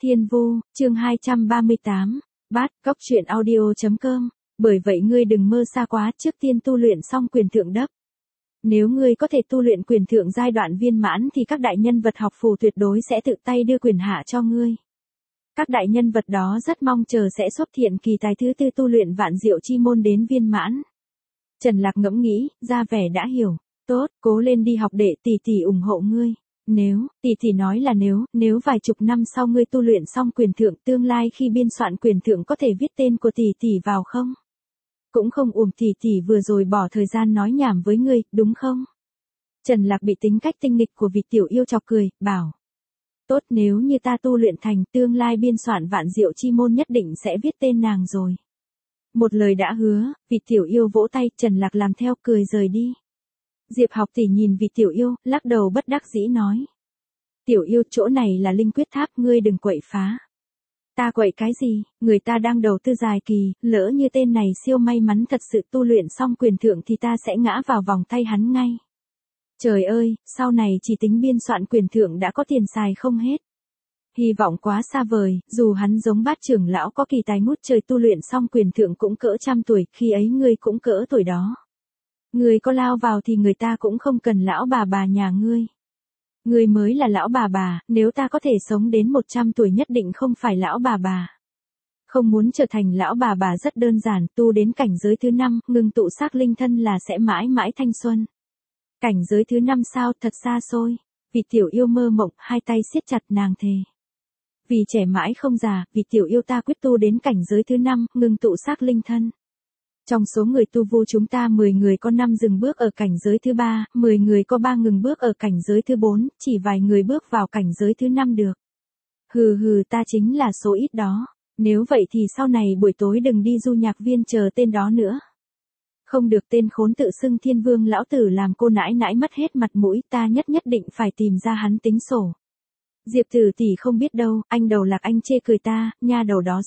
Thiên Vu, chương 238, bát, góc truyện audio.com, bởi vậy ngươi đừng mơ xa quá, trước tiên tu luyện xong quyền thượng đấp. Nếu ngươi có thể tu luyện quyền thượng giai đoạn viên mãn thì các đại nhân vật học phù tuyệt đối sẽ tự tay đưa quyền hạ cho ngươi. Các đại nhân vật đó rất mong chờ sẽ xuất hiện kỳ tài thứ tư tu luyện vạn diệu chi môn đến viên mãn. Trần Lạc ngẫm nghĩ, ra vẻ đã hiểu, tốt, cố lên đi học để tỷ tỷ ủng hộ ngươi. Nếu, tỷ nói là nếu vài chục năm sau ngươi tu luyện xong quyền thượng tương lai khi biên soạn quyền thượng có thể viết tên của tỷ vào không? Cũng không uổng tỷ vừa rồi bỏ thời gian nói nhảm với ngươi, đúng không? Trần Lạc bị tính cách tinh nghịch của vị tiểu yêu chọc cười, bảo. Tốt, nếu như ta tu luyện thành tương lai biên soạn vạn diệu chi môn nhất định sẽ viết tên nàng rồi. Một lời đã hứa, vị tiểu yêu vỗ tay, Trần Lạc làm theo cười rời đi. Diệp học tỷ nhìn vị tiểu yêu, lắc đầu bất đắc dĩ nói. Tiểu yêu, chỗ này là linh quyết tháp, ngươi đừng quậy phá. Ta quậy cái gì, người ta đang đầu tư dài kỳ, lỡ như tên này siêu may mắn thật sự tu luyện xong quyền thượng thì ta sẽ ngã vào vòng tay hắn ngay. Trời ơi, sau này chỉ tính biên soạn quyền thượng đã có tiền xài không hết. Hy vọng quá xa vời, dù hắn giống Bát trưởng lão có kỳ tài ngút trời tu luyện xong quyền thượng cũng cỡ trăm tuổi, khi ấy ngươi cũng cỡ tuổi đó. Ngươi có lao vào thì người ta cũng không cần lão bà nhà ngươi. Ngươi mới là lão bà, nếu ta có thể sống đến 100 tuổi nhất định không phải lão bà. Không muốn trở thành lão bà rất đơn giản, tu đến cảnh giới thứ 5, ngưng tụ xác linh thân là sẽ mãi mãi thanh xuân. Cảnh giới thứ 5 sao, thật xa xôi. Vì tiểu yêu mơ mộng, hai tay siết chặt nàng thề. Vì trẻ mãi không già, vì tiểu yêu ta quyết tu đến cảnh giới thứ 5, ngưng tụ xác linh thân. Trong số người tu vu chúng ta 10 người có 5 dừng bước ở cảnh giới thứ 3, 10 người có 3 ngừng bước ở cảnh giới thứ 4, chỉ vài người bước vào cảnh giới thứ 5 được. Hừ, ta chính là số ít đó. Nếu vậy thì sau này buổi tối đừng đi du nhạc viên chờ tên đó nữa. Không được, tên khốn tự xưng Thiên Vương lão tử làm cô nãi mất hết mặt mũi, ta nhất định phải tìm ra hắn tính sổ. Diệp Tử tỷ không biết đâu, anh Đầu Lạc anh chê cười ta, nha đầu đó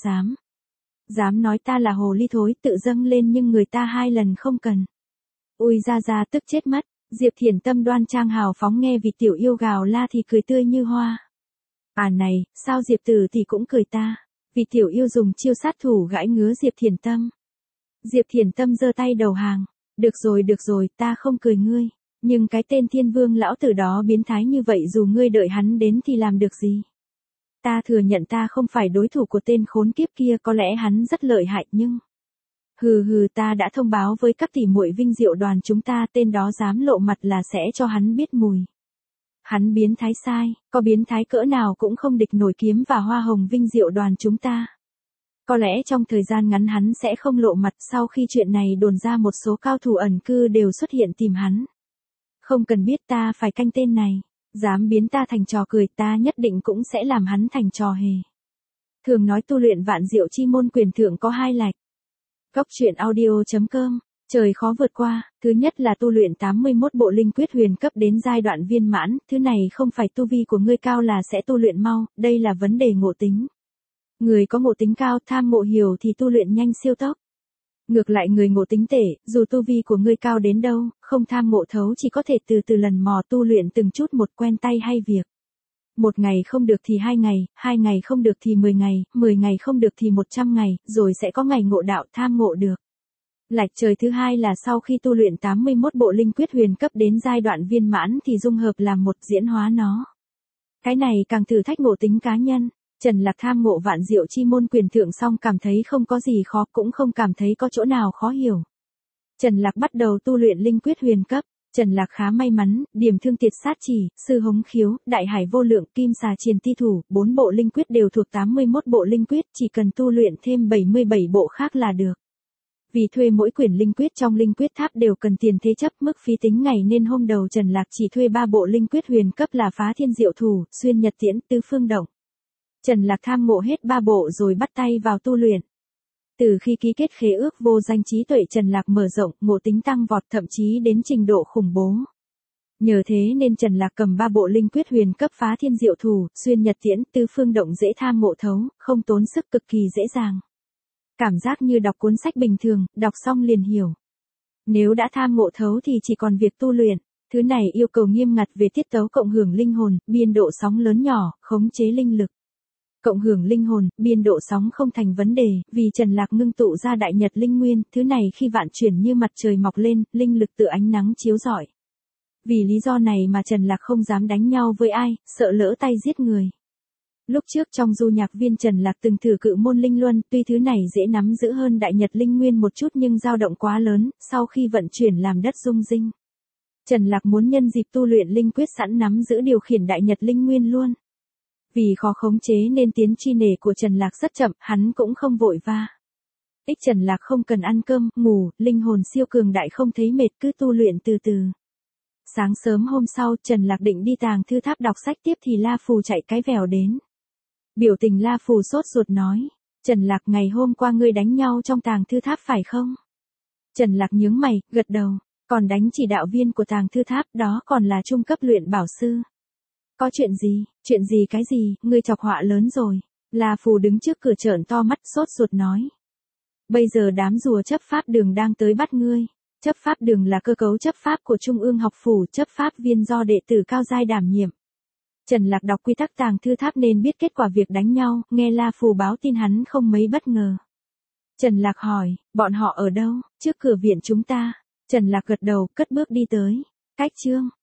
dám nói ta là hồ ly thối, tự dâng lên nhưng người ta 2 lần không cần. Ui ra tức chết mất. Diệp Thiển Tâm đoan trang hào phóng nghe vị tiểu yêu gào la thì cười tươi như hoa. À này, sao Diệp Tử tỷ cũng cười ta? Vị tiểu yêu dùng chiêu sát thủ gãi ngứa Diệp Thiển Tâm. Diệp Thiển Tâm giơ tay đầu hàng. Được rồi, ta không cười ngươi. Nhưng cái tên Thiên Vương lão tử đó biến thái như vậy, dù ngươi đợi hắn đến thì làm được gì? Ta thừa nhận ta không phải đối thủ của tên khốn kiếp kia, có lẽ hắn rất lợi hại nhưng... Hừ, ta đã thông báo với các tỷ muội Vinh Diệu đoàn chúng ta, tên đó dám lộ mặt là sẽ cho hắn biết mùi. Hắn biến thái sai, có biến thái cỡ nào cũng không địch nổi kiếm và hoa hồng Vinh Diệu đoàn chúng ta. Có lẽ trong thời gian ngắn hắn sẽ không lộ mặt, sau khi chuyện này đồn ra một số cao thủ ẩn cư đều xuất hiện tìm hắn. Không cần biết, ta phải canh tên này. Dám biến ta thành trò cười, ta nhất định cũng sẽ làm hắn thành trò hề. Thường nói tu luyện vạn diệu chi môn quyền thượng có 2 lạch. Góc truyện audio.com, trời khó vượt qua, thứ nhất là tu luyện 81 bộ linh quyết huyền cấp đến giai đoạn viên mãn, thứ này không phải tu vi của ngươi cao là sẽ tu luyện mau, đây là vấn đề ngộ tính. Người có ngộ tính cao, tham ngộ hiểu thì tu luyện nhanh siêu tốc. Ngược lại người ngộ tính tệ, dù tu vi của ngươi cao đến đâu, không tham ngộ thấu chỉ có thể từ từ lần mò tu luyện từng chút một, quen tay hay việc. 1 ngày không được thì 2 ngày, 2 ngày không được thì 10 ngày, 10 ngày không được thì 100 ngày, rồi sẽ có ngày ngộ đạo tham ngộ được. Lạch trời thứ 2 là sau khi tu luyện 81 bộ linh quyết huyền cấp đến giai đoạn viên mãn thì dung hợp làm một, diễn hóa nó. Cái này càng thử thách ngộ tính cá nhân. Trần Lạc tham ngộ vạn diệu chi môn quyền thượng xong cảm thấy không có gì khó, cũng không cảm thấy có chỗ nào khó hiểu. Trần Lạc bắt đầu tu luyện linh quyết huyền cấp. Trần Lạc khá may mắn, điểm thương tiệt sát chỉ, sư hống khiếu, đại hải vô lượng, kim xà triền ti thủ, 4 bộ linh quyết đều thuộc 81 bộ linh quyết, chỉ cần tu luyện thêm 77 bộ khác là được. Vì thuê mỗi quyển linh quyết trong linh quyết tháp đều cần tiền thế chấp, mức phí tính ngày nên hôm đầu Trần Lạc chỉ thuê 3 bộ linh quyết huyền cấp là phá thiên diệu thủ, xuyên nhật tiễn, tứ phương động. Trần Lạc tham ngộ hết 3 bộ rồi bắt tay vào tu luyện. Từ khi ký kết khế ước vô danh trí tuệ Trần Lạc mở rộng, ngộ tính tăng vọt thậm chí đến trình độ khủng bố. Nhờ thế nên Trần Lạc cầm 3 bộ linh quyết huyền cấp phá thiên diệu thủ, xuyên nhật tiễn, tứ phương động dễ tham ngộ thấu, không tốn sức, cực kỳ dễ dàng. Cảm giác như đọc cuốn sách bình thường, đọc xong liền hiểu. Nếu đã tham ngộ thấu thì chỉ còn việc tu luyện. Thứ này yêu cầu nghiêm ngặt về tiết tấu cộng hưởng linh hồn, biên độ sóng lớn nhỏ, khống chế linh lực. Cộng hưởng linh hồn, biên độ sóng không thành vấn đề, vì Trần Lạc ngưng tụ ra đại nhật linh nguyên, thứ này khi vạn chuyển như mặt trời mọc lên, linh lực tự ánh nắng chiếu rọi. Vì lý do này mà Trần Lạc không dám đánh nhau với ai, sợ lỡ tay giết người. Lúc trước trong du nhạc viên Trần Lạc từng thử cự môn linh luân, tuy thứ này dễ nắm giữ hơn đại nhật linh nguyên một chút nhưng dao động quá lớn, sau khi vận chuyển làm đất rung rinh. Trần Lạc muốn nhân dịp tu luyện linh quyết sẵn nắm giữ điều khiển đại nhật linh nguyên luôn. Vì khó khống chế nên tiến truy nể của Trần Lạc rất chậm, hắn cũng không vội va. Trần Lạc không cần ăn cơm, ngủ, linh hồn siêu cường đại không thấy mệt cứ tu luyện từ từ. Sáng sớm hôm sau Trần Lạc định đi tàng thư tháp đọc sách tiếp thì La Phù chạy cái vèo đến. Biểu tình La Phù sốt ruột nói, Trần Lạc ngày hôm qua ngươi đánh nhau trong tàng thư tháp phải không? Trần Lạc nhướng mày, gật đầu, còn đánh chỉ đạo viên của tàng thư tháp đó còn là trung cấp luyện bảo sư. Có chuyện gì cái gì, ngươi chọc họa lớn rồi. La Phù đứng trước cửa trợn to mắt sốt ruột nói. Bây giờ đám rùa chấp pháp đường đang tới bắt ngươi. Chấp pháp đường là cơ cấu chấp pháp của Trung ương học phủ, chấp pháp viên do đệ tử cao giai đảm nhiệm. Trần Lạc đọc quy tắc tàng thư tháp nên biết kết quả việc đánh nhau, nghe La Phù báo tin hắn không mấy bất ngờ. Trần Lạc hỏi, bọn họ ở đâu? Trước cửa viện chúng ta. Trần Lạc gật đầu, cất bước đi tới. Cách chương